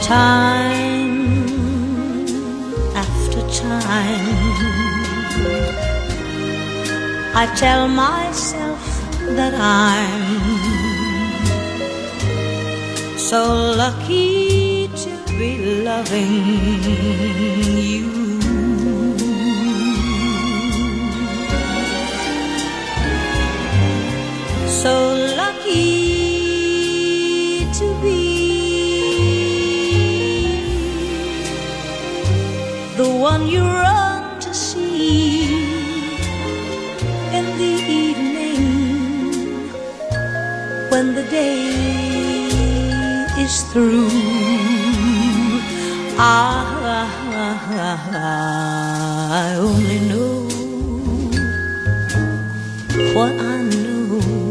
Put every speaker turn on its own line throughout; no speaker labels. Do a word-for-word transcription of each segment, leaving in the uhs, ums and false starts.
Time after time, I tell myself that I'm so lucky to be loving you. So lucky to be the one you run to see in the evening when the day is through. Ah, I only know what I know.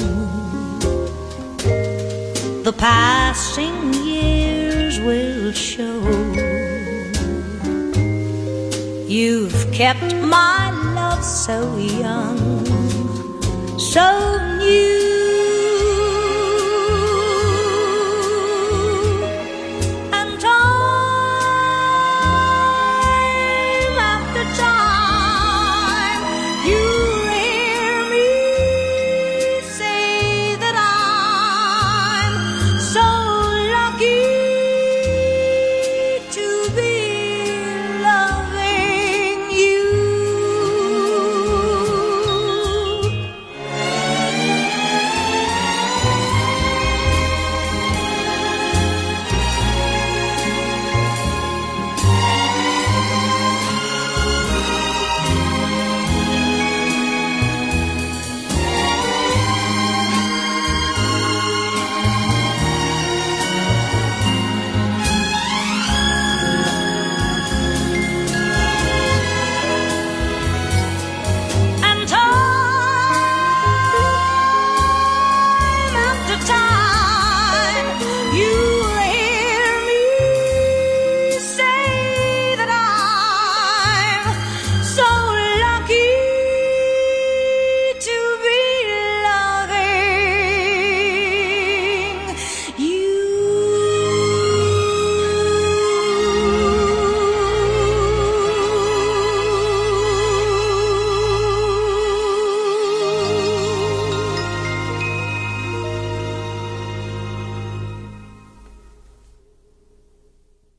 The passing years will show. You've kept my love so young, so new.